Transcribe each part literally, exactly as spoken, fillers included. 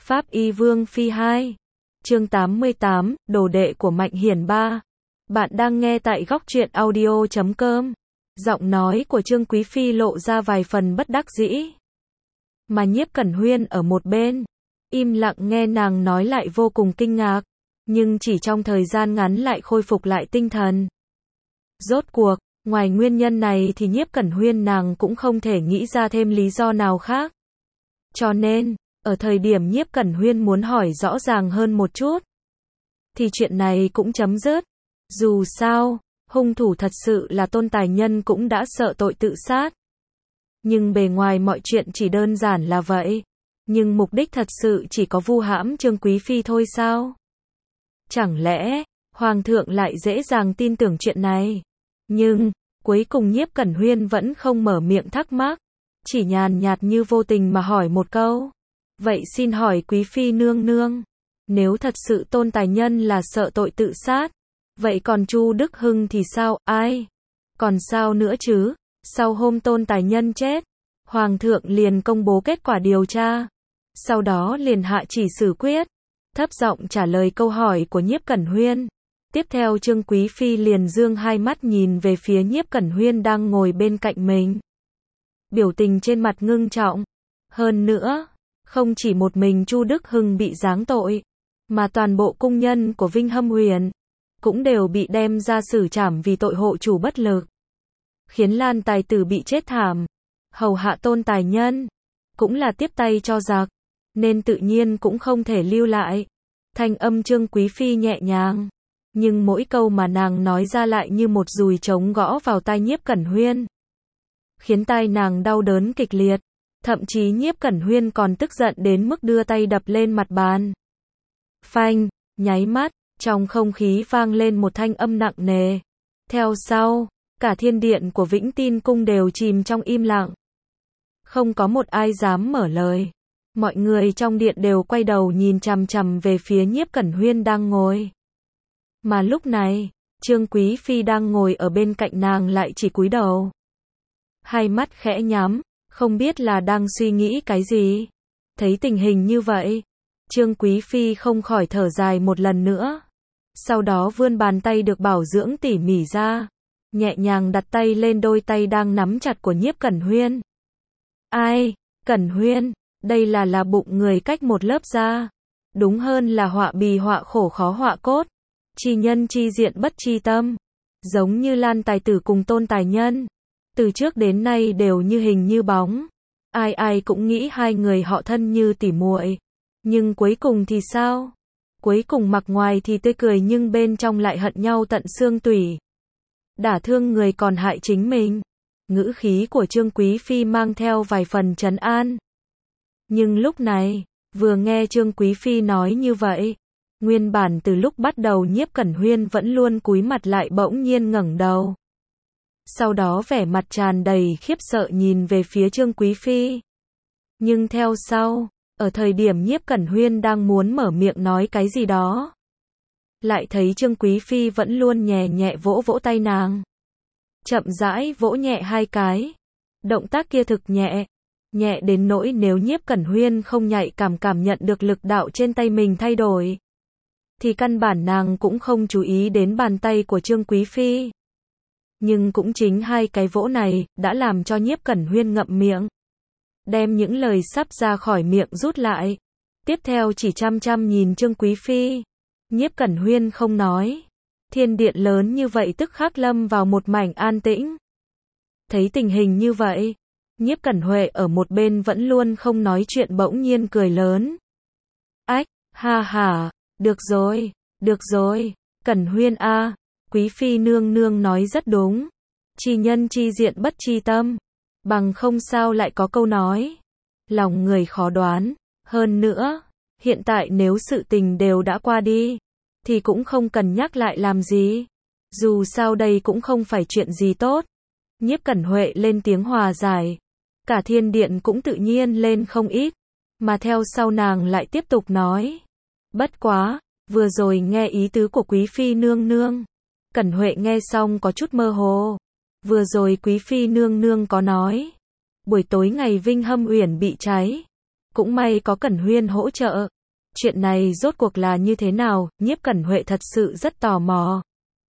Pháp Y Vương Phi hai. Chương tám mươi tám, đồ đệ của Mạnh Hiển ba. Bạn đang nghe tại góc truyện audio chấm com. Giọng nói của Trương Quý Phi lộ ra vài phần bất đắc dĩ. Mà Nhiếp Cẩn Huyên ở một bên, im lặng nghe nàng nói lại vô cùng kinh ngạc, nhưng chỉ trong thời gian ngắn lại khôi phục lại tinh thần. Rốt cuộc, ngoài nguyên nhân này thì Nhiếp Cẩn Huyên nàng cũng không thể nghĩ ra thêm lý do nào khác. Cho nên, ở thời điểm Nhiếp Cẩn Huyên muốn hỏi rõ ràng hơn một chút, thì chuyện này cũng chấm dứt. Dù sao, hung thủ thật sự là Tôn Tài Nhân cũng đã sợ tội tự sát. Nhưng bề ngoài mọi chuyện chỉ đơn giản là vậy. Nhưng mục đích thật sự chỉ có vu hãm Trương Quý Phi thôi sao? Chẳng lẽ, Hoàng thượng lại dễ dàng tin tưởng chuyện này? Nhưng, cuối cùng Nhiếp Cẩn Huyên vẫn không mở miệng thắc mắc, chỉ nhàn nhạt như vô tình mà hỏi một câu. Vậy xin hỏi Quý Phi nương nương, nếu thật sự Tôn Tài Nhân là sợ tội tự sát, vậy còn Chu Đức Hưng thì sao, ai? Còn sao nữa chứ? Sau hôm Tôn Tài Nhân chết, Hoàng thượng liền công bố kết quả điều tra. Sau đó liền hạ chỉ xử quyết. Thấp giọng trả lời câu hỏi của Nhiếp Cẩn Huyên. Tiếp theo Trương Quý Phi liền dương hai mắt nhìn về phía Nhiếp Cẩn Huyên đang ngồi bên cạnh mình. Biểu tình trên mặt ngưng trọng. Hơn nữa, không chỉ một mình Chu Đức Hưng bị giáng tội, mà toàn bộ cung nhân của Vinh Hâm Huyền cũng đều bị đem ra xử trảm vì tội hộ chủ bất lực, khiến Lan Tài Tử bị chết thảm. Hầu hạ Tôn Tài Nhân cũng là tiếp tay cho giặc, nên tự nhiên cũng không thể lưu lại. Thanh âm Trương Quý Phi nhẹ nhàng, nhưng mỗi câu mà nàng nói ra lại như một dùi trống gõ vào tai Nhiếp Cẩn Huyên, khiến tai nàng đau đớn kịch liệt. Thậm chí Nhiếp Cẩn Huyên còn tức giận đến mức đưa tay đập lên mặt bàn. Phanh, nháy mắt, trong không khí vang lên một thanh âm nặng nề. Theo sau, cả thiên điện của Vĩnh Tin Cung đều chìm trong im lặng. Không có một ai dám mở lời. Mọi người trong điện đều quay đầu nhìn chằm chằm về phía Nhiếp Cẩn Huyên đang ngồi. Mà lúc này, Trương Quý Phi đang ngồi ở bên cạnh nàng lại chỉ cúi đầu, hai mắt khẽ nhắm, không biết là đang suy nghĩ cái gì. Thấy tình hình như vậy, Trương Quý Phi không khỏi thở dài một lần nữa. Sau đó vươn bàn tay được bảo dưỡng tỉ mỉ ra, nhẹ nhàng đặt tay lên đôi tay đang nắm chặt của Nhiếp Cẩn Huyên. Ai, Cẩn Huyên, đây là là bụng người cách một lớp da. Đúng hơn là họa bì họa khổ khó họa cốt. Chi nhân chi diện bất chi tâm. Giống như Lan Tài Tử cùng Tôn Tài Nhân, từ trước đến nay đều như hình như bóng. Ai ai cũng nghĩ hai người họ thân như tỉ muội. Nhưng cuối cùng thì sao? Cuối cùng mặt ngoài thì tươi cười nhưng bên trong lại hận nhau tận xương tủy. Đả thương người còn hại chính mình. Ngữ khí của Trương Quý Phi mang theo vài phần trấn an. Nhưng lúc này, vừa nghe Trương Quý Phi nói như vậy, nguyên bản từ lúc bắt đầu Nhiếp Cẩn Huyên vẫn luôn cúi mặt lại bỗng nhiên ngẩng đầu. Sau đó vẻ mặt tràn đầy khiếp sợ nhìn về phía Trương Quý Phi. Nhưng theo sau, ở thời điểm Nhiếp Cẩn Huyên đang muốn mở miệng nói cái gì đó, lại thấy Trương Quý Phi vẫn luôn nhẹ nhẹ vỗ vỗ tay nàng. Chậm rãi vỗ nhẹ hai cái. Động tác kia thực nhẹ. Nhẹ đến nỗi nếu Nhiếp Cẩn Huyên không nhạy cảm cảm nhận được lực đạo trên tay mình thay đổi, thì căn bản nàng cũng không chú ý đến bàn tay của Trương Quý Phi. Nhưng cũng chính hai cái vỗ này, đã làm cho Nhiếp Cẩn Huyên ngậm miệng, đem những lời sắp ra khỏi miệng rút lại. Tiếp theo chỉ chăm chăm nhìn Trương Quý Phi. Nhiếp Cẩn Huyên không nói. Thiên điện lớn như vậy tức khắc lâm vào một mảnh an tĩnh. Thấy tình hình như vậy, Nhiếp Cẩn Huệ ở một bên vẫn luôn không nói chuyện bỗng nhiên cười lớn. Ách, ha ha, được rồi, được rồi, Cẩn Huyên a, Quý Phi nương nương nói rất đúng. Chi nhân chi diện bất chi tâm. Bằng không sao lại có câu nói. Lòng người khó đoán. Hơn nữa, hiện tại nếu sự tình đều đã qua đi, thì cũng không cần nhắc lại làm gì. Dù sao đây cũng không phải chuyện gì tốt. Nhiếp Cẩn Huệ lên tiếng hòa giải. Cả thiên điện cũng tự nhiên lên không ít. Mà theo sau nàng lại tiếp tục nói. Bất quá, vừa rồi nghe ý tứ của Quý Phi nương nương. Cẩn Huệ nghe xong có chút mơ hồ. Vừa rồi Quý Phi nương nương có nói, buổi tối ngày Vinh Hâm Uyển bị cháy, Cũng may có Cẩn Huyên hỗ trợ. Chuyện này rốt cuộc là như thế nào, Nhiếp Cẩn Huệ thật sự rất tò mò.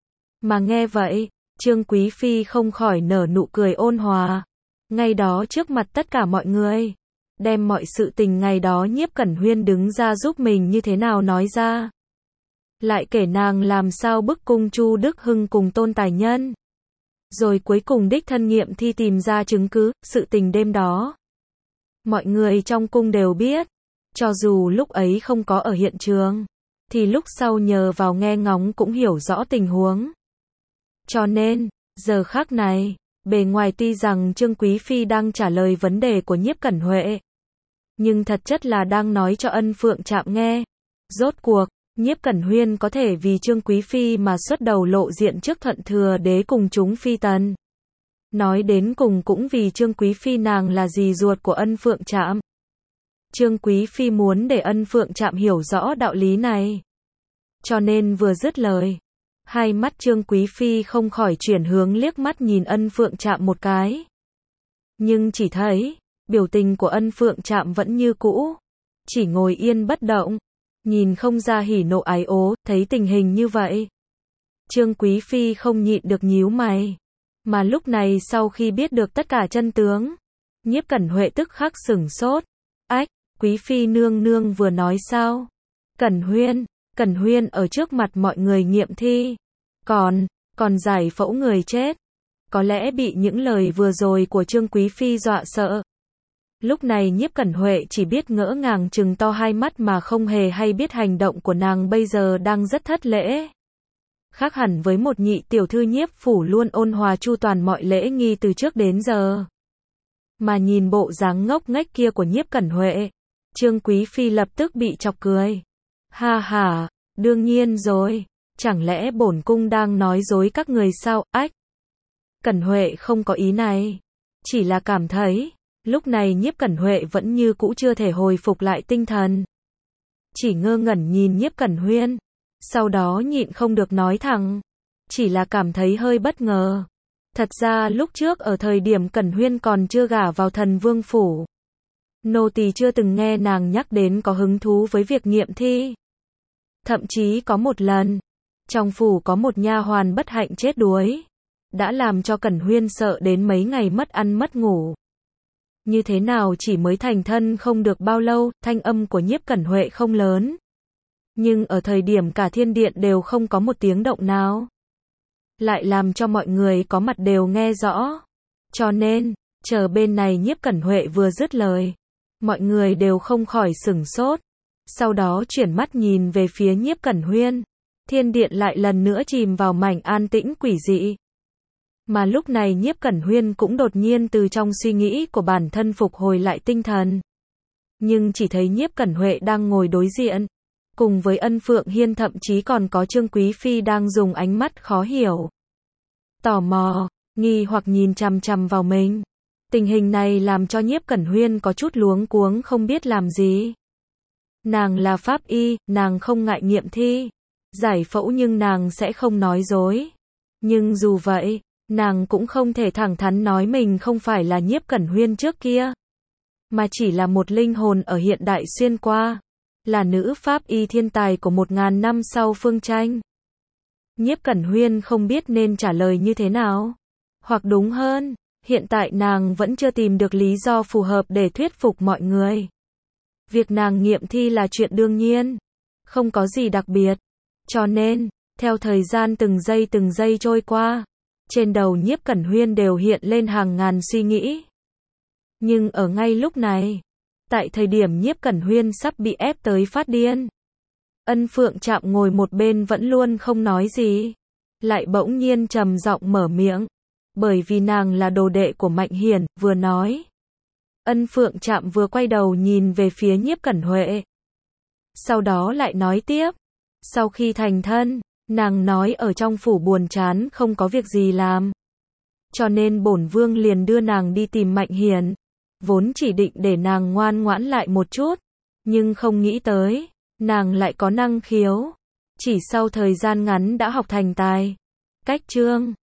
Mà nghe vậy, Trương Quý Phi không khỏi nở nụ cười ôn hòa. Ngay đó trước mặt tất cả mọi người, đem mọi sự tình ngày đó Nhiếp Cẩn Huyên đứng ra giúp mình như thế nào nói ra. Lại kể nàng làm sao bức cung Chu Đức Hưng cùng Tôn Tài Nhân. Rồi cuối cùng đích thân nghiệm thi tìm ra chứng cứ, sự tình đêm đó. Mọi người trong cung đều biết, cho dù lúc ấy không có ở hiện trường, thì lúc sau nhờ vào nghe ngóng cũng hiểu rõ tình huống. Cho nên, giờ khắc này, bề ngoài tuy rằng Trương Quý Phi đang trả lời vấn đề của Nhiếp Cẩn Huệ, nhưng thật chất là đang nói cho Ân Phượng Trạm nghe. Rốt cuộc, Nhiếp Cẩn Huyên có thể vì Trương Quý Phi mà xuất đầu lộ diện trước Thuận Thừa Đế cùng chúng phi tần. Nói đến cùng cũng vì Trương Quý Phi nàng là dì ruột của Ân Phượng Trạm. Trương Quý Phi muốn để Ân Phượng Trạm hiểu rõ đạo lý này. Cho nên vừa dứt lời, hai mắt Trương Quý Phi không khỏi chuyển hướng liếc mắt nhìn Ân Phượng Trạm một cái. Nhưng chỉ thấy, biểu tình của Ân Phượng Trạm vẫn như cũ. Chỉ ngồi yên bất động. Nhìn không ra hỉ nộ ái ố, thấy tình hình như vậy. Trương Quý Phi không nhịn được nhíu mày. Mà lúc này sau khi biết được tất cả chân tướng, Nhiếp Cẩn Huệ tức khắc sửng sốt. Ách, Quý Phi nương nương vừa nói sao? Cẩn Huyên, Cẩn Huyên ở trước mặt mọi người nghiệm thi. Còn, còn giải phẫu người chết. Có lẽ bị những lời vừa rồi của Trương Quý Phi dọa sợ. Lúc này Nhiếp Cẩn Huệ chỉ biết ngỡ ngàng trừng to hai mắt mà không hề hay biết hành động của nàng bây giờ đang rất thất lễ. Khác hẳn với một nhị tiểu thư Nhiếp phủ luôn ôn hòa chu toàn mọi lễ nghi từ trước đến giờ. Mà nhìn bộ dáng ngốc nghếch kia của Nhiếp Cẩn Huệ, Trương Quý Phi lập tức bị chọc cười. Ha ha, đương nhiên rồi, chẳng lẽ bổn cung đang nói dối các người sao? Ách. Cẩn Huệ không có ý này, chỉ là cảm thấy lúc này Nhiếp Cẩn Huệ vẫn như cũ chưa thể hồi phục lại tinh thần. Chỉ ngơ ngẩn nhìn Nhiếp Cẩn Huyên, sau đó nhịn không được nói thẳng, chỉ là cảm thấy hơi bất ngờ. Thật ra lúc trước ở thời điểm Cẩn Huyên còn chưa gả vào Thần Vương phủ, nô tỳ chưa từng nghe nàng nhắc đến có hứng thú với việc nghiệm thi. Thậm chí có một lần, trong phủ có một nha hoàn bất hạnh chết đuối, đã làm cho Cẩn Huyên sợ đến mấy ngày mất ăn mất ngủ. Như thế nào chỉ mới thành thân không được bao lâu, thanh âm của Nhiếp Cẩn Huệ không lớn. Nhưng ở thời điểm cả thiên điện đều không có một tiếng động nào, lại làm cho mọi người có mặt đều nghe rõ. Cho nên, chờ bên này Nhiếp Cẩn Huệ vừa dứt lời, mọi người đều không khỏi sửng sốt. Sau đó chuyển mắt nhìn về phía Nhiếp Cẩn Huyên. Thiên điện lại lần nữa chìm vào mảnh an tĩnh quỷ dị. Mà lúc này Nhiếp Cẩn Huyên cũng đột nhiên từ trong suy nghĩ của bản thân phục hồi lại tinh thần. Nhưng chỉ thấy Nhiếp Cẩn Huệ đang ngồi đối diện, cùng với Ân Phượng Hiên, thậm chí còn có Trương Quý Phi đang dùng ánh mắt khó hiểu, tò mò, nghi hoặc nhìn chằm chằm vào mình. Tình hình này làm cho Nhiếp Cẩn Huyên có chút luống cuống không biết làm gì. Nàng là pháp y, nàng không ngại nghiệm thi, giải phẫu nhưng nàng sẽ không nói dối. Nhưng dù vậy, nàng cũng không thể thẳng thắn nói mình không phải là Nhiếp Cẩn Huyên trước kia, mà chỉ là một linh hồn ở hiện đại xuyên qua, là nữ pháp y thiên tài của một ngàn năm sau phương tranh. Nhiếp Cẩn Huyên không biết nên trả lời như thế nào. Hoặc đúng hơn, hiện tại nàng vẫn chưa tìm được lý do phù hợp để thuyết phục mọi người. Việc nàng nghiệm thi là chuyện đương nhiên, không có gì đặc biệt. Cho nên, theo thời gian từng giây từng giây trôi qua, trên đầu Nhiếp Cẩn Huyên đều hiện lên hàng ngàn suy nghĩ. Nhưng ở ngay lúc này, tại thời điểm Nhiếp Cẩn Huyên sắp bị ép tới phát điên, Ân Phượng Trạm ngồi một bên vẫn luôn không nói gì, lại bỗng nhiên trầm giọng mở miệng, bởi vì nàng là đồ đệ của Mạnh Hiển, vừa nói. Ân Phượng Trạm vừa quay đầu nhìn về phía Nhiếp Cẩn Huệ, sau đó lại nói tiếp, sau khi thành thân, nàng nói ở trong phủ buồn chán không có việc gì làm, cho nên bổn vương liền đưa nàng đi tìm Mạnh Hiển, vốn chỉ định để nàng ngoan ngoãn lại một chút, nhưng không nghĩ tới, nàng lại có năng khiếu, chỉ sau thời gian ngắn đã học thành tài. Cách chương